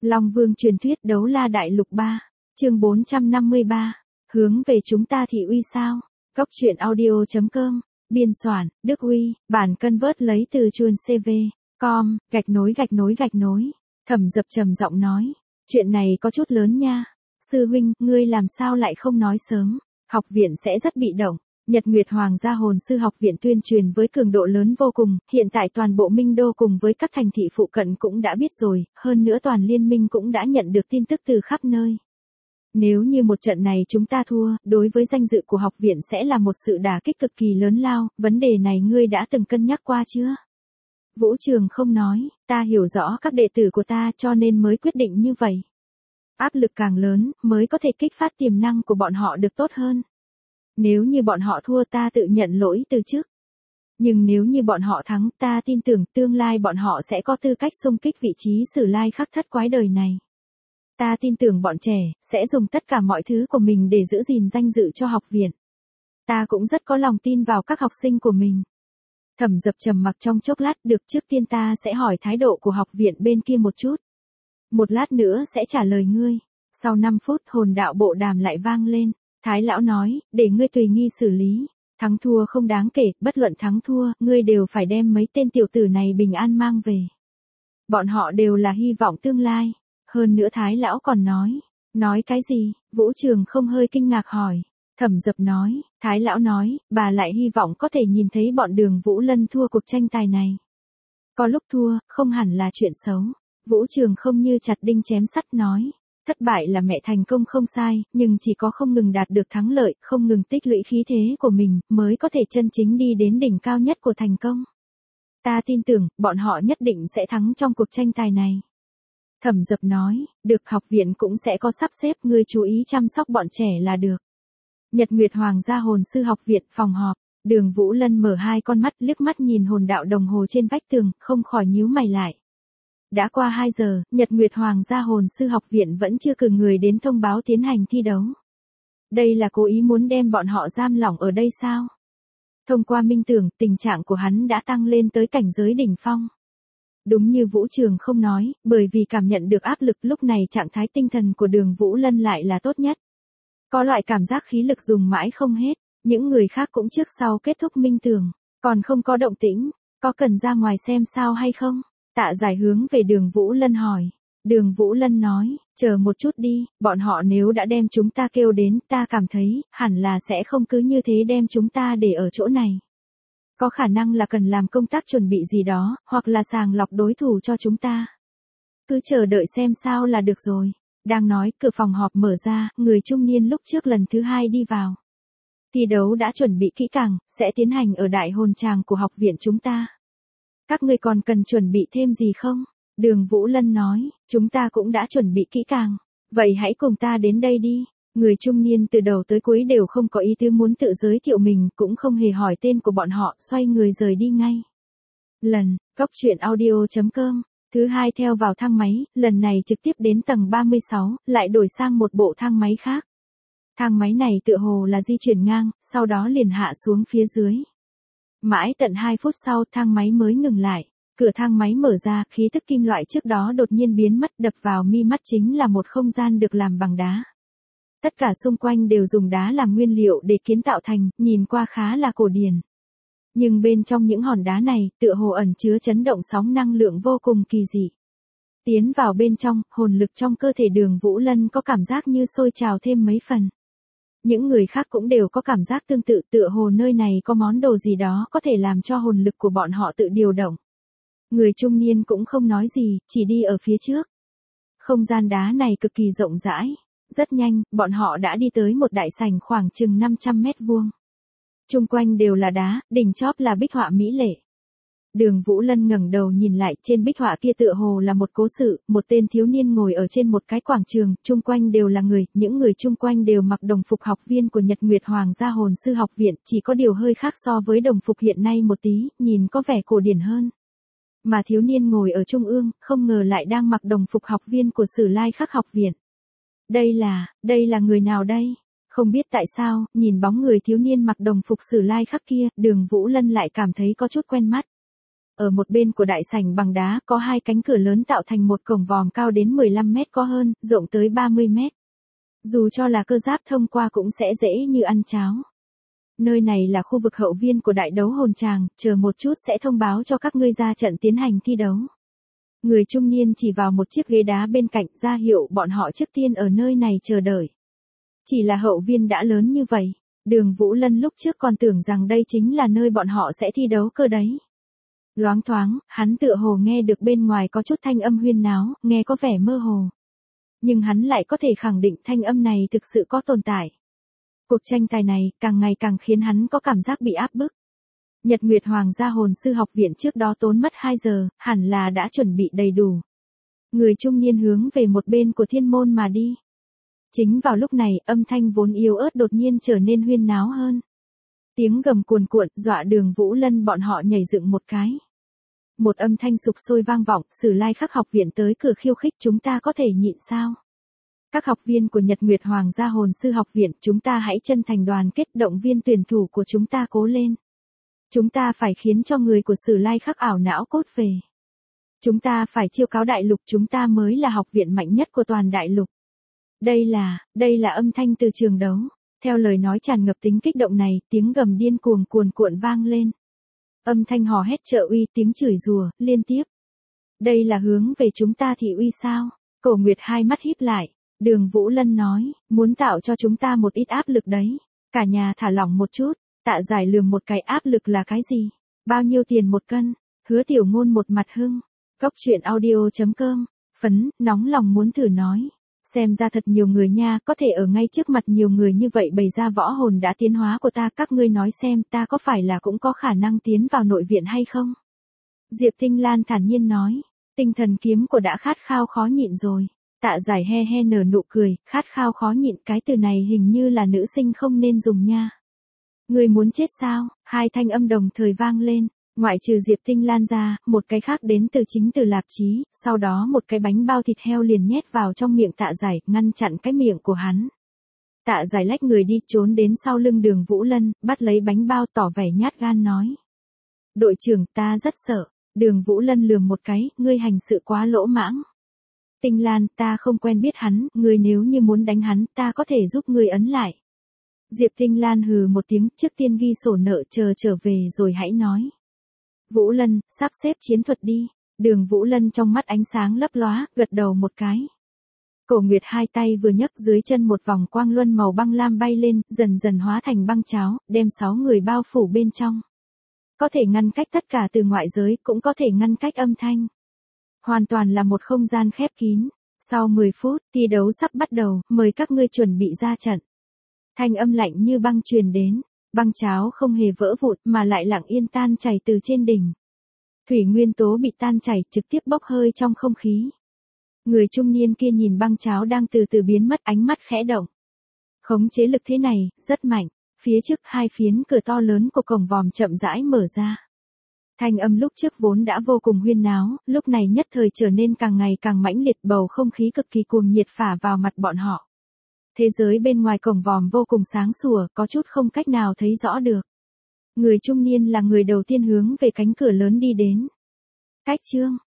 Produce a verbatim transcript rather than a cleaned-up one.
Long Vương truyền thuyết đấu la đại lục ba, chương bốn trăm năm mươi ba, hướng về chúng ta thị uy sao? Góc truyện audio chấm com, biên soạn, Đức Uy, bản cân vớt lấy từ chuồn xê vê, com, gạch nối gạch nối gạch nối. Thẩm Dập trầm giọng nói, chuyện này có chút lớn nha. Sư huynh, ngươi làm sao lại không nói sớm? Học viện sẽ rất bị động. Nhật Nguyệt Hoàng gia hồn sư học viện tuyên truyền với cường độ lớn vô cùng, hiện tại toàn bộ Minh Đô cùng với các thành thị phụ cận cũng đã biết rồi, hơn nữa toàn liên minh cũng đã nhận được tin tức từ khắp nơi. Nếu như một trận này chúng ta thua, đối với danh dự của học viện sẽ là một sự đả kích cực kỳ lớn lao, vấn đề này ngươi đã từng cân nhắc qua chưa? Vũ Trường không nói, ta hiểu rõ các đệ tử của ta cho nên mới quyết định như vậy. Áp lực càng lớn, mới có thể kích phát tiềm năng của bọn họ được tốt hơn. Nếu như bọn họ thua ta tự nhận lỗi từ trước. Nhưng nếu như bọn họ thắng ta tin tưởng tương lai bọn họ sẽ có tư cách xung kích vị trí Sử Lai Khắc Thất quái đời này. Ta tin tưởng bọn trẻ sẽ dùng tất cả mọi thứ của mình để giữ gìn danh dự cho học viện. Ta cũng rất có lòng tin vào các học sinh của mình. Thẩm Dập trầm mặc trong chốc lát, được, trước tiên ta sẽ hỏi thái độ của học viện bên kia một chút. Một lát nữa sẽ trả lời ngươi. Sau năm phút hồn đạo bộ đàm lại vang lên. Thái lão nói, để ngươi tùy nghi xử lý. Thắng thua không đáng kể, bất luận thắng thua, ngươi đều phải đem mấy tên tiểu tử này bình an mang về. Bọn họ đều là hy vọng tương lai. Hơn nữa Thái lão còn nói. Nói cái gì? Vũ Trường không hơi kinh ngạc hỏi. Thẩm Dập nói, Thái lão nói, bà lại hy vọng có thể nhìn thấy bọn Đường Vũ Lân thua cuộc tranh tài này. Có lúc thua, không hẳn là chuyện xấu. Vũ Trường không như chặt đinh chém sắt nói. Thất bại là mẹ thành công không sai, nhưng chỉ có không ngừng đạt được thắng lợi, không ngừng tích lũy khí thế của mình, mới có thể chân chính đi đến đỉnh cao nhất của thành công. Ta tin tưởng, bọn họ nhất định sẽ thắng trong cuộc tranh tài này. Thẩm Dập nói, được, học viện cũng sẽ có sắp xếp, ngươi chú ý chăm sóc bọn trẻ là được. Nhật Nguyệt Hoàng gia hồn sư học viện, phòng họp. Đường Vũ Lân mở hai con mắt, liếc mắt nhìn hồn đạo đồng hồ trên vách tường, không khỏi nhíu mày lại. Đã qua hai giờ, Nhật Nguyệt Hoàng gia hồn sư học viện vẫn chưa cử người đến thông báo tiến hành thi đấu. Đây là cố ý muốn đem bọn họ giam lỏng ở đây sao? Thông qua minh tưởng, tình trạng của hắn đã tăng lên tới cảnh giới đỉnh phong. Đúng như Vũ Trường không nói, bởi vì cảm nhận được áp lực lúc này trạng thái tinh thần của Đường Vũ Lân lại là tốt nhất. Có loại cảm giác khí lực dùng mãi không hết, những người khác cũng trước sau kết thúc minh tưởng, còn không có động tĩnh, có cần ra ngoài xem sao hay không? Tạ Giải hướng về Đường Vũ Lân hỏi. Đường Vũ Lân nói, chờ một chút đi, bọn họ nếu đã đem chúng ta kêu đến, ta cảm thấy, hẳn là sẽ không cứ như thế đem chúng ta để ở chỗ này. Có khả năng là cần làm công tác chuẩn bị gì đó, hoặc là sàng lọc đối thủ cho chúng ta. Cứ chờ đợi xem sao là được rồi. Đang nói, cửa phòng họp mở ra, người trung niên lúc trước lần thứ hai đi vào. Thi đấu đã chuẩn bị kỹ càng, sẽ tiến hành ở đại hồn tràng của học viện chúng ta. Các ngươi còn cần chuẩn bị thêm gì không? Đường Vũ Lân nói, chúng ta cũng đã chuẩn bị kỹ càng. Vậy hãy cùng ta đến đây đi. Người trung niên từ đầu tới cuối đều không có ý tứ muốn tự giới thiệu mình, cũng không hề hỏi tên của bọn họ, xoay người rời đi ngay. Lần, góc truyện audio chấm com, thứ hai theo vào thang máy, lần này trực tiếp đến tầng ba mươi sáu, lại đổi sang một bộ thang máy khác. Thang máy này tựa hồ là di chuyển ngang, sau đó liền hạ xuống phía dưới. Mãi tận hai phút sau thang máy mới ngừng lại, cửa thang máy mở ra, khí tức kim loại trước đó đột nhiên biến mất, đập vào mi mắt chính là một không gian được làm bằng đá. Tất cả xung quanh đều dùng đá làm nguyên liệu để kiến tạo thành, nhìn qua khá là cổ điển. Nhưng bên trong những hòn đá này, tựa hồ ẩn chứa chấn động sóng năng lượng vô cùng kỳ dị. Tiến vào bên trong, hồn lực trong cơ thể Đường Vũ Lân có cảm giác như sôi trào thêm mấy phần. Những người khác cũng đều có cảm giác tương tự, tựa hồ nơi này có món đồ gì đó có thể làm cho hồn lực của bọn họ tự điều động. Người trung niên cũng không nói gì, chỉ đi ở phía trước. Không gian đá này cực kỳ rộng rãi. Rất nhanh, bọn họ đã đi tới một đại sảnh khoảng chừng năm trăm mét vuông. Chung quanh đều là đá, đỉnh chóp là bích họa mỹ lệ. Đường Vũ Lân ngẩng đầu nhìn lại, trên bích họa kia tựa hồ là một cố sự, một tên thiếu niên ngồi ở trên một cái quảng trường, chung quanh đều là người, những người chung quanh đều mặc đồng phục học viên của Nhật Nguyệt Hoàng gia hồn sư học viện, chỉ có điều hơi khác so với đồng phục hiện nay một tí, nhìn có vẻ cổ điển hơn. Mà thiếu niên ngồi ở trung ương, không ngờ lại đang mặc đồng phục học viên của Sử Lai Khắc học viện. Đây là, đây là người nào đây? Không biết tại sao, nhìn bóng người thiếu niên mặc đồng phục Sử Lai Khắc kia, Đường Vũ Lân lại cảm thấy có chút quen mắt. Ở một bên của đại sảnh bằng đá có hai cánh cửa lớn tạo thành một cổng vòm cao đến mười lăm mét có hơn, rộng tới ba mươi mét. Dù cho là cơ giáp thông qua cũng sẽ dễ như ăn cháo. Nơi này là khu vực hậu viên của đại đấu hồn tràng, chờ một chút sẽ thông báo cho các ngươi ra trận tiến hành thi đấu. Người trung niên chỉ vào một chiếc ghế đá bên cạnh ra hiệu bọn họ trước tiên ở nơi này chờ đợi. Chỉ là hậu viên đã lớn như vậy, Đường Vũ Lân lúc trước còn tưởng rằng đây chính là nơi bọn họ sẽ thi đấu cơ đấy. Loáng thoáng, hắn tựa hồ nghe được bên ngoài có chút thanh âm huyên náo, nghe có vẻ mơ hồ. Nhưng hắn lại có thể khẳng định thanh âm này thực sự có tồn tại. Cuộc tranh tài này càng ngày càng khiến hắn có cảm giác bị áp bức. Nhật Nguyệt Hoàng gia hồn sư học viện trước đó tốn mất hai giờ, hẳn là đã chuẩn bị đầy đủ. Người trung niên hướng về một bên của thiên môn mà đi. Chính vào lúc này, âm thanh vốn yếu ớt đột nhiên trở nên huyên náo hơn. Tiếng gầm cuồn cuộn, dọa Đường Vũ Lân bọn họ nhảy dựng một cái. Một âm thanh sục sôi vang vọng, Sử Lai Khắc học viện tới cửa khiêu khích, chúng ta có thể nhịn sao? Các học viên của Nhật Nguyệt Hoàng gia hồn sư học viện, chúng ta hãy chân thành đoàn kết, động viên tuyển thủ của chúng ta cố lên. Chúng ta phải khiến cho người của Sử Lai Khắc ảo não cốt về. Chúng ta phải chiêu cáo đại lục, chúng ta mới là học viện mạnh nhất của toàn đại lục. Đây là, đây là âm thanh từ trường đấu. Theo lời nói tràn ngập tính kích động này, tiếng gầm điên cuồng cuồn cuộn vang lên. Âm thanh hò hét trợ uy, tiếng chửi rủa liên tiếp. Đây là hướng về chúng ta thị uy sao? Cổ Nguyệt hai mắt híp lại. Đường Vũ Lân nói, muốn tạo cho chúng ta một ít áp lực đấy. Cả nhà thả lỏng một chút. Tạ Giải lườm một cái, áp lực là cái gì? Bao nhiêu tiền một cân? Hứa Tiểu Ngôn một mặt hưng. Cốc truyện audio chấm com. Phấn, nóng lòng muốn thử nói. Xem ra thật nhiều người nha, có thể ở ngay trước mặt nhiều người như vậy bày ra võ hồn đã tiến hóa của ta, các ngươi nói xem ta có phải là cũng có khả năng tiến vào nội viện hay không? Diệp Tinh Lan thản nhiên nói, tinh thần kiếm của đã khát khao khó nhịn rồi. Tạ Giải he he nở nụ cười, khát khao khó nhịn, cái từ này hình như là nữ sinh không nên dùng nha. Người muốn chết sao? Hai thanh âm đồng thời vang lên. Ngoại trừ Diệp Tinh Lan ra, một cái khác đến từ chính từ Lạp Chí, sau đó một cái bánh bao thịt heo liền nhét vào trong miệng Tạ Giải, ngăn chặn cái miệng của hắn. Tạ Giải lách người đi, trốn đến sau lưng Đường Vũ Lân, bắt lấy bánh bao tỏ vẻ nhát gan nói. Đội trưởng, ta rất sợ. Đường Vũ Lân lườm một cái, ngươi hành sự quá lỗ mãng. Tinh Lan, ta không quen biết hắn, ngươi nếu như muốn đánh hắn, ta có thể giúp ngươi ấn lại. Diệp Tinh Lan hừ một tiếng, trước tiên ghi sổ nợ, chờ trở về rồi hãy nói. Vũ Lân, sắp xếp chiến thuật đi. Đường Vũ Lân trong mắt ánh sáng lấp lóa, gật đầu một cái. Cổ Nguyệt hai tay vừa nhấc, dưới chân một vòng quang luân màu băng lam bay lên, dần dần hóa thành băng cháo, đem sáu người bao phủ bên trong. Có thể ngăn cách tất cả từ ngoại giới, cũng có thể ngăn cách âm thanh. Hoàn toàn là một không gian khép kín. Sau mười phút, thi đấu sắp bắt đầu, mời các ngươi chuẩn bị ra trận. Thanh âm lạnh như băng truyền đến. Băng cháo không hề vỡ vụn mà lại lặng yên tan chảy từ trên đỉnh. Thủy nguyên tố bị tan chảy trực tiếp bốc hơi trong không khí. Người trung niên kia nhìn băng cháo đang từ từ biến mất, ánh mắt khẽ động. Khống chế lực thế này, rất mạnh. Phía trước hai phiến cửa to lớn của cổng vòm chậm rãi mở ra. Thanh âm lúc trước vốn đã vô cùng huyên náo, lúc này nhất thời trở nên càng ngày càng mãnh liệt, bầu không khí cực kỳ cuồng nhiệt phả vào mặt bọn họ. Thế giới bên ngoài cổng vòm vô cùng sáng sủa, có chút không cách nào thấy rõ được. Người trung niên là người đầu tiên hướng về cánh cửa lớn đi đến. Cách chương